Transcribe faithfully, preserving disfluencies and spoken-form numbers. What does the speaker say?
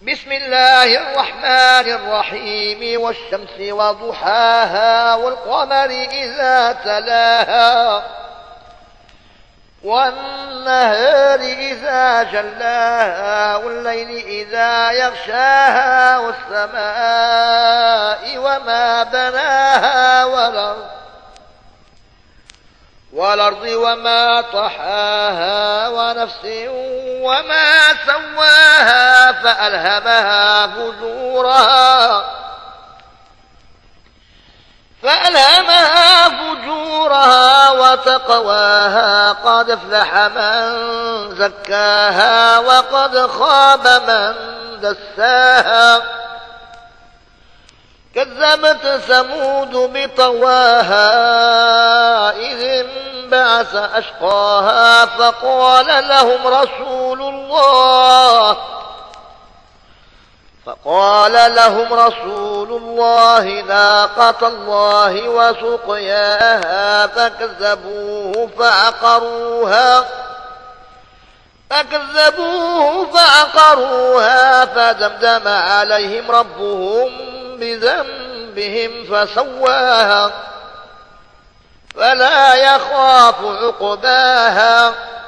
بسم الله الرحمن الرحيم والشمس وضحاها والقمر إذا تلاها والنهار إذا جلاها والليل إذا يغشاها والسماء وما بناها والأرض والأرض وما طحاها ونفس وما سواها فألهمها فجورها فألهمها فجورها وتقواها قد أفلح من زكاها وقد خاب من دساها كذبت ثمود بطواها إذ انبعث أشقاها فقال لهم رسول الله فقال لهم رسول الله ناقة الله وسقياها فكذبوه فعقروها فكذبوه فعقروها فدمدم عليهم ربهم بذنبهم فسواها فلا يخاف عقباها